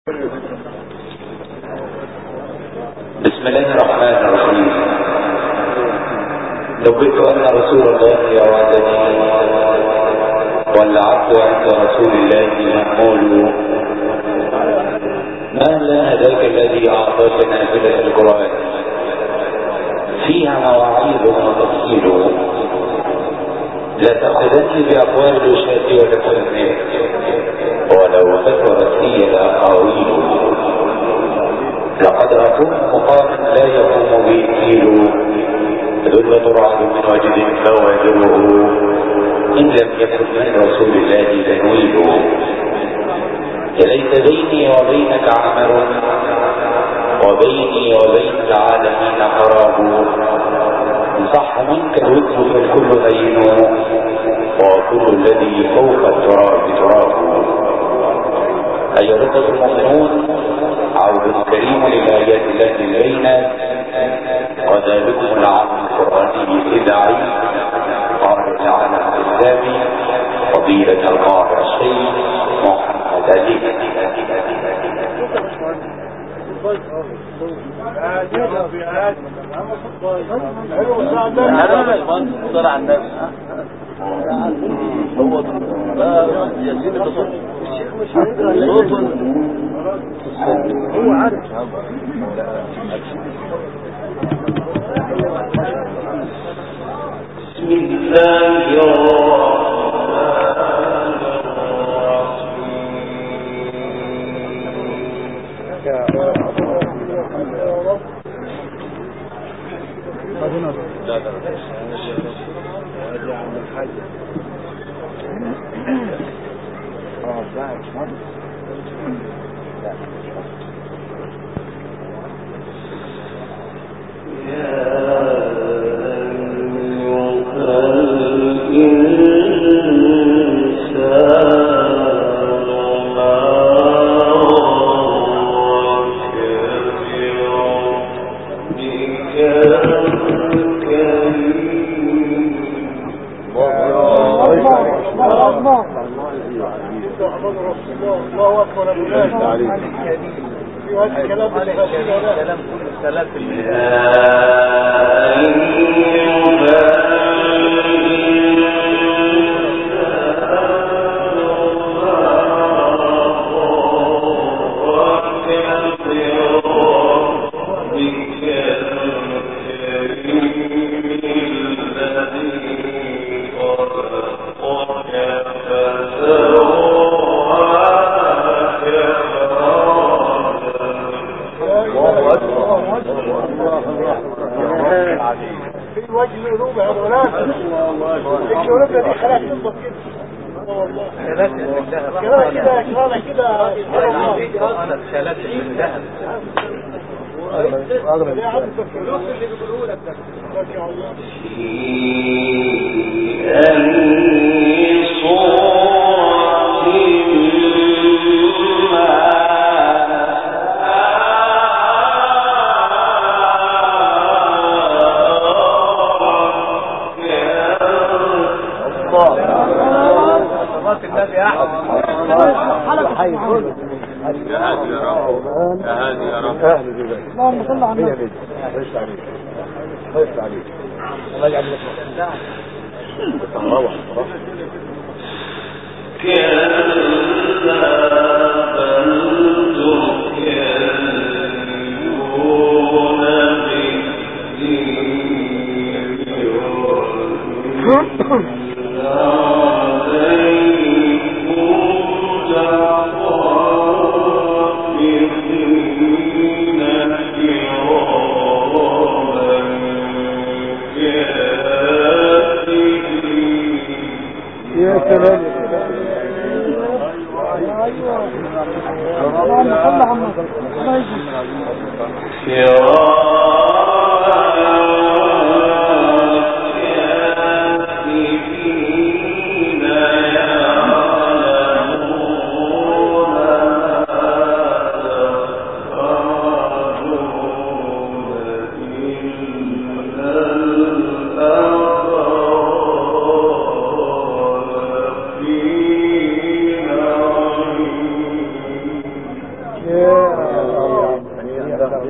بسم الله الرحمن الرحيم. نبئت أن رسول الله أرادني والعفو عند رسول الله مأمول. ما لا ذاك الذي أعطاك نافذة القرآن فيها مواعيظ وتفصيل. لا تأخذني بأقوال الوشاة ولا تهنئ ولو ذكرت هي الأقاويل. لقد أكون مقاما لا يقوم به الكيل، ذل رعد من وجد فواجره إن لم يكن من رسول الله تنويل. يا ليت بيني وبينك عمل وبيني وبين العالمين قراب. إن صح منك الود فالكل هين وكل الذي فوق التراب تراب. أيها الأخوة المؤمنون، عود كريم للآيات التي البينات وذلكم العام القرآني الإذاعي قال تعالى الإسلامي فضيلة القاهر الشيخ محمد علي. هو عارف بسم الله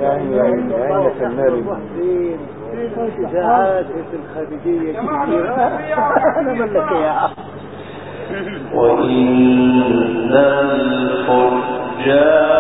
يا فنان إذاعات الخارجية كثيرة أنا ملك يا وإن الفجار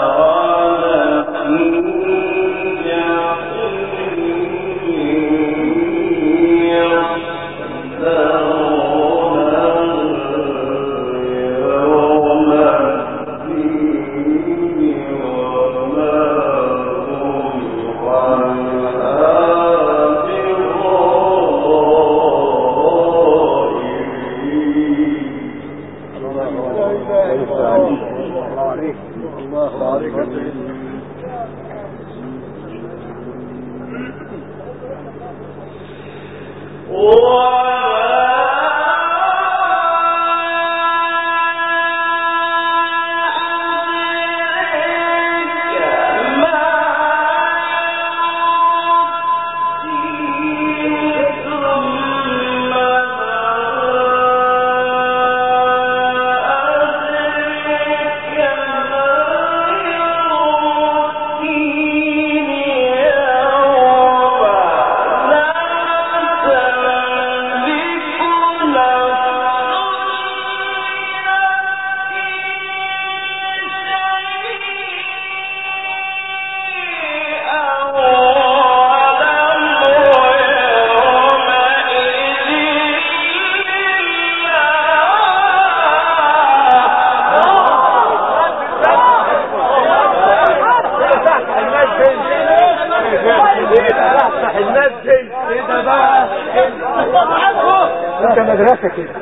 مدرسة كده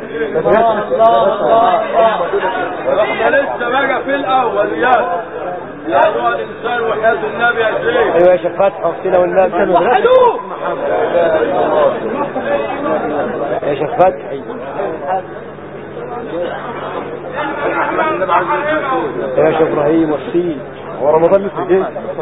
احنا لسه بقى في الاول يا ايها الانسان وحياة النبي يا شيخ. ايوه يا شيخ فتحي وحسين والنبي يا شيخ فتحي يا شيخ ابراهيم وحسين هو رمضان لسه جاي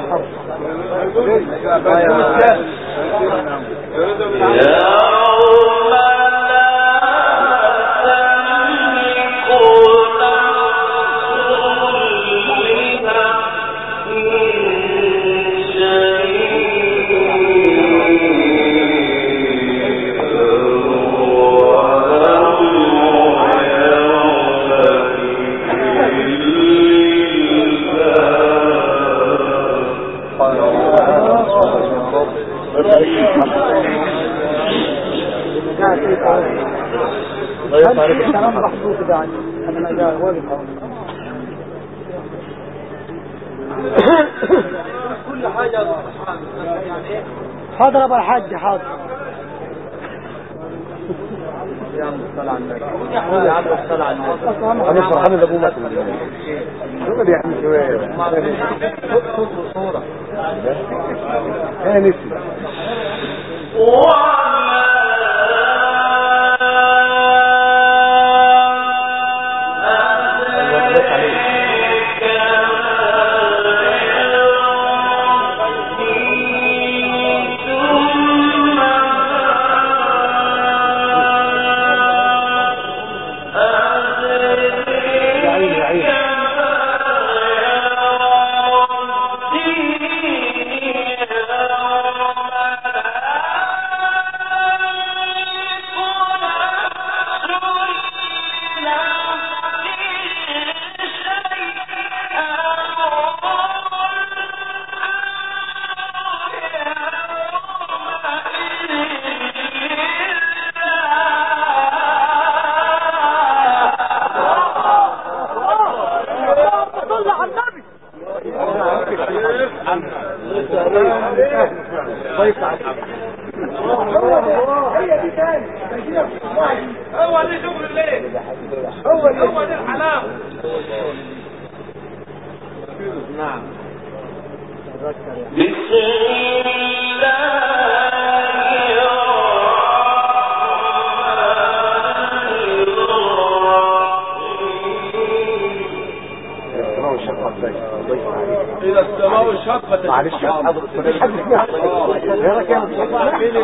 كل حاجة حاضر ابو الحاج حاضر يا عم الصلاة على النبي يا عم الصلاة على النبي انا فرحان ابو مكر شو بدي اعمل شويه صوت وصورة يا نسي هو اللي شغل الليل هو اللي الحلاوة. نعم بسم الله إذا السماء انشقت معلش مفيش حد فيها غير كان إذا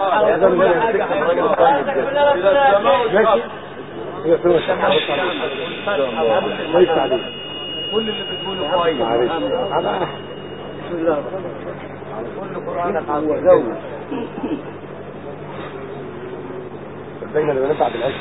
السماء انشقت كويس عليك كل اللي بتقوله كويس. معلش بسم الله كل قرآنك عظيم صدقنا اللي بنفع بالأجل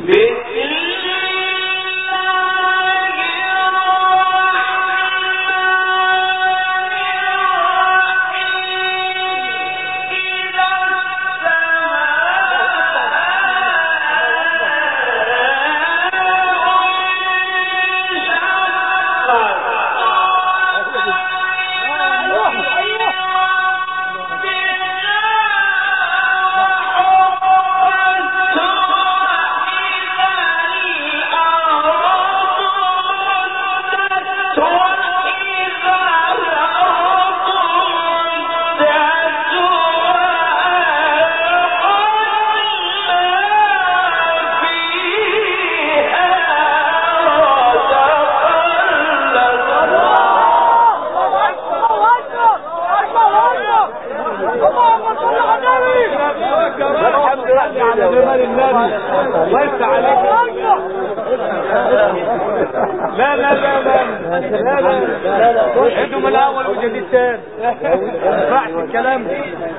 عندهم الاول وجديد تاني بعد الكلام.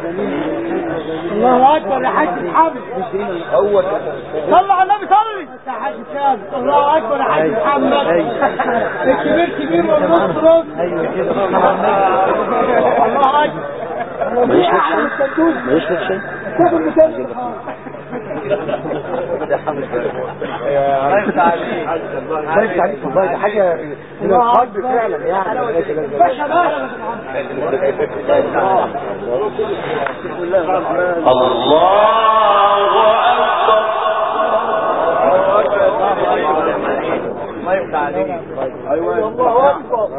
الله اكبر يا حاج محمد. صلى على النبي صلي يا حاج سام. الله اكبر يا حاج محمد. الكبير كبير والنص نص. ايوه كده الله اكبر. مش شيء الله يفتح عليك. الله يفتح عليك والله. ده حاجه من القلب فعلا يعني. الله يفتح عليك. ايوه الله اكبر.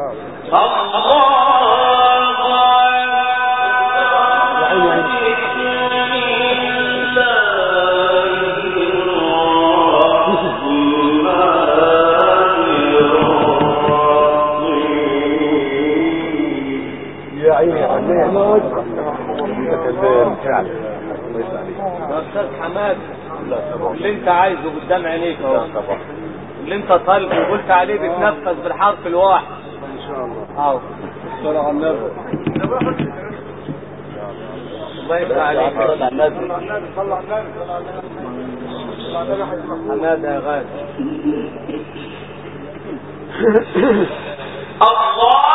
استاذ حماد اللي انت عايزه قدام عينيك اهو. اللي انت طالبه وقلت عليه بتنفذ بالحرف الواحد ان شاء الله. اهو صلى على النبي. الله يفتح عليك. صلى على النبي. صلى على النبي. حماد يا غالي. الله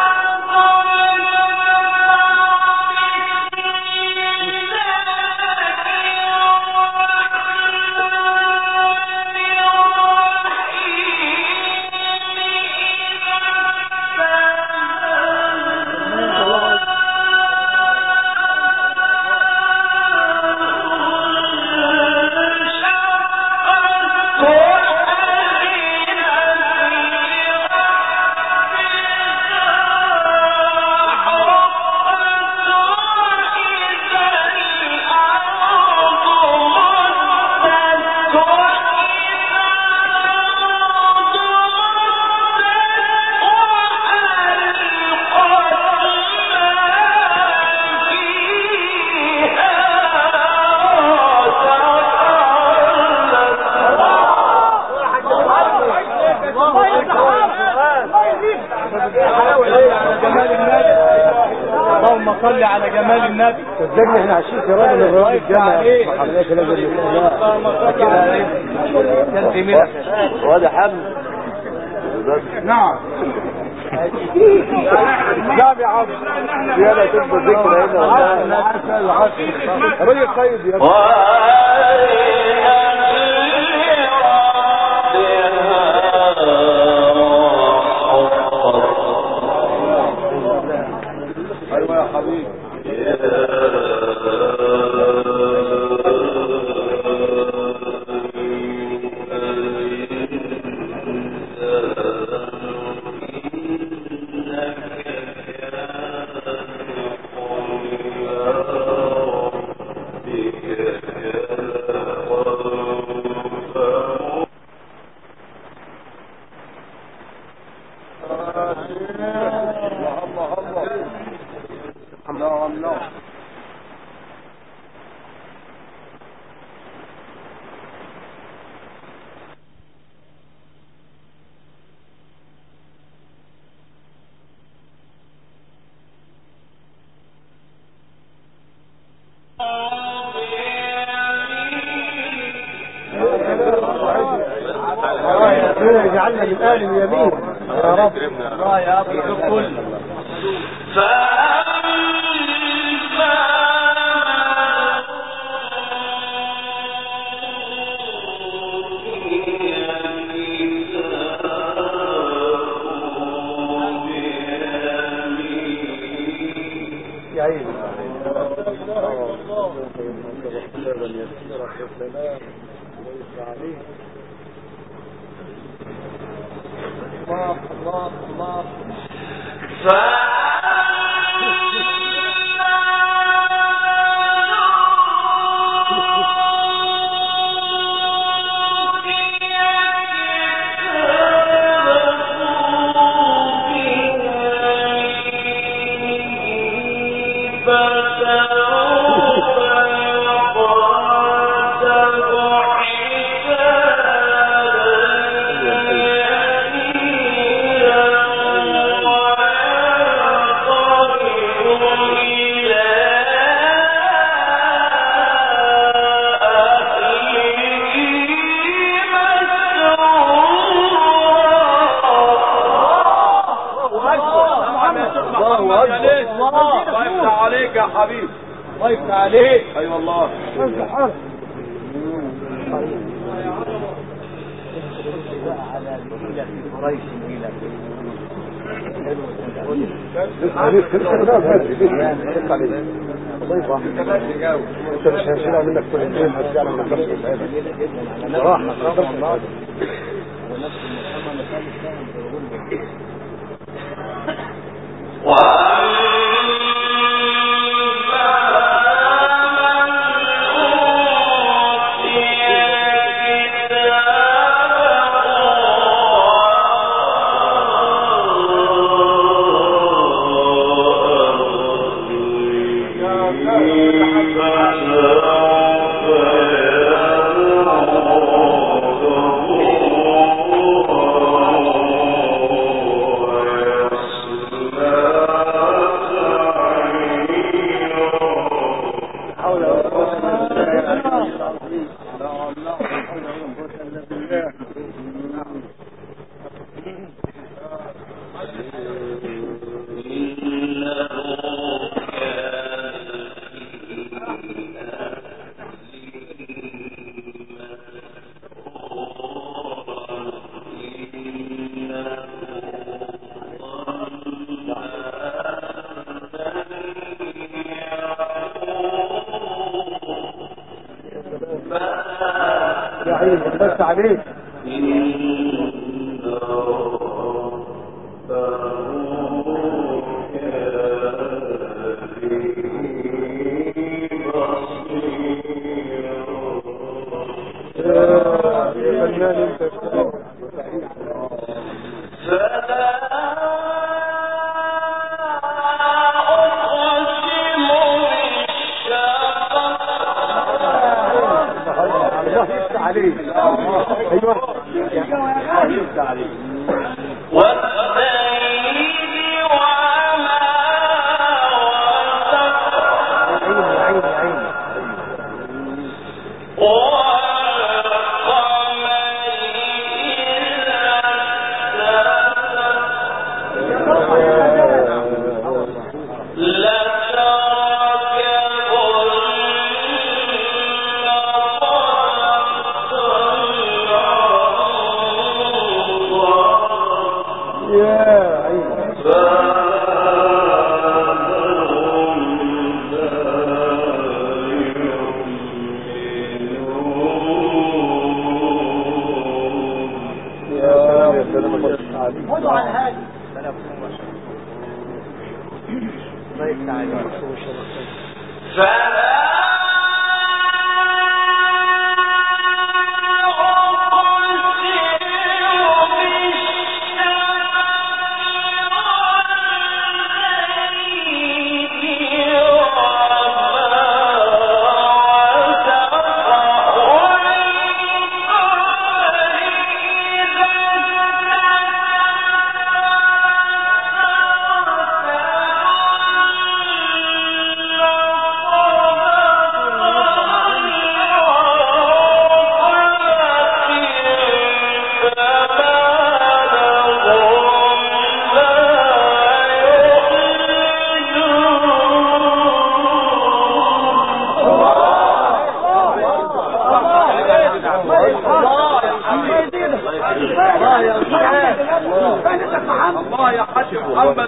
اللهم صل على جمال النبي. صدقني احنا عايشين في راجل الرياض الجامع ما حملناش لازم كان في منك وهذا حمل. نعم نعم يا عم يا لا تبقى ذكر هنا راجل طيب يا ايوه يا حبيبي. يا ابو الكل. الله الله عليك يا حبيبي. الله يفتح عليك. اي والله. على ميلة قريش ميلة. الله يفرح. انت مش هشيلها منك كل الليل، هشيلها من نفس العيبة. راح نصرف الله. ونفس المحمد مثال الثاني بيقول بس عليك.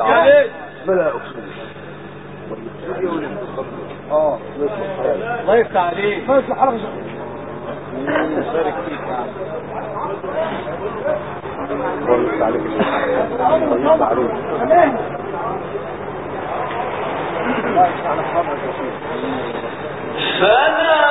جليل بلا اقسم الله يفتح عليك بس الحلقه بارك فيك يا عم الله يفتح عليك الله يفتح عليك الله يفتح على حضرتك يا شيخ فلا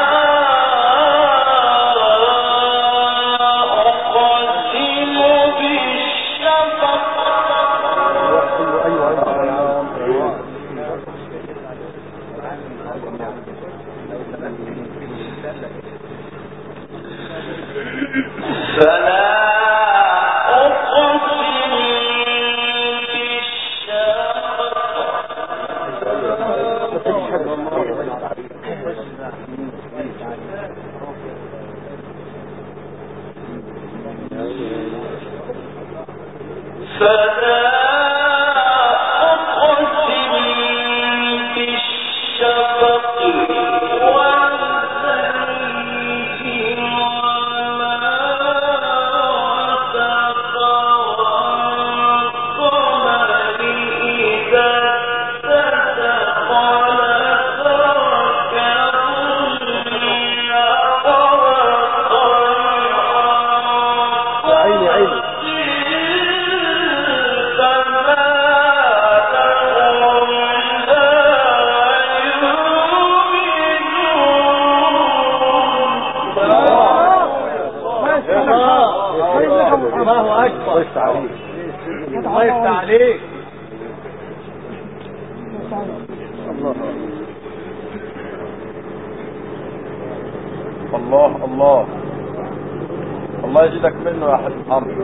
الله اكبر الله يفتح عليك الله الله الله يجدك منه يا حبيب عمرو.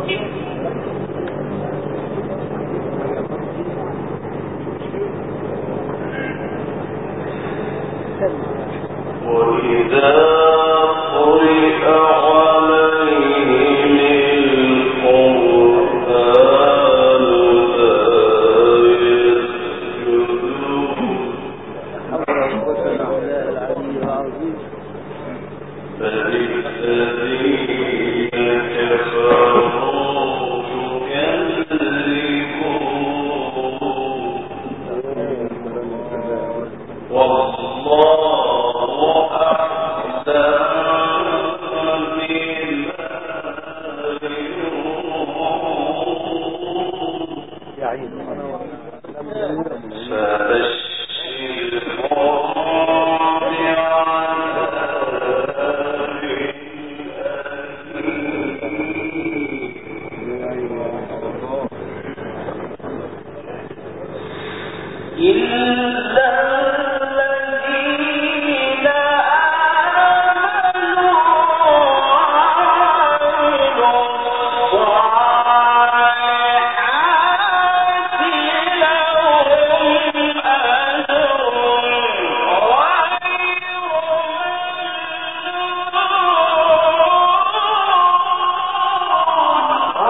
وإذا قرئ عليهم القرآن فالذين كفروا يكذبون والله أحسن بما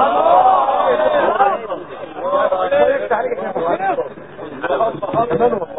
الله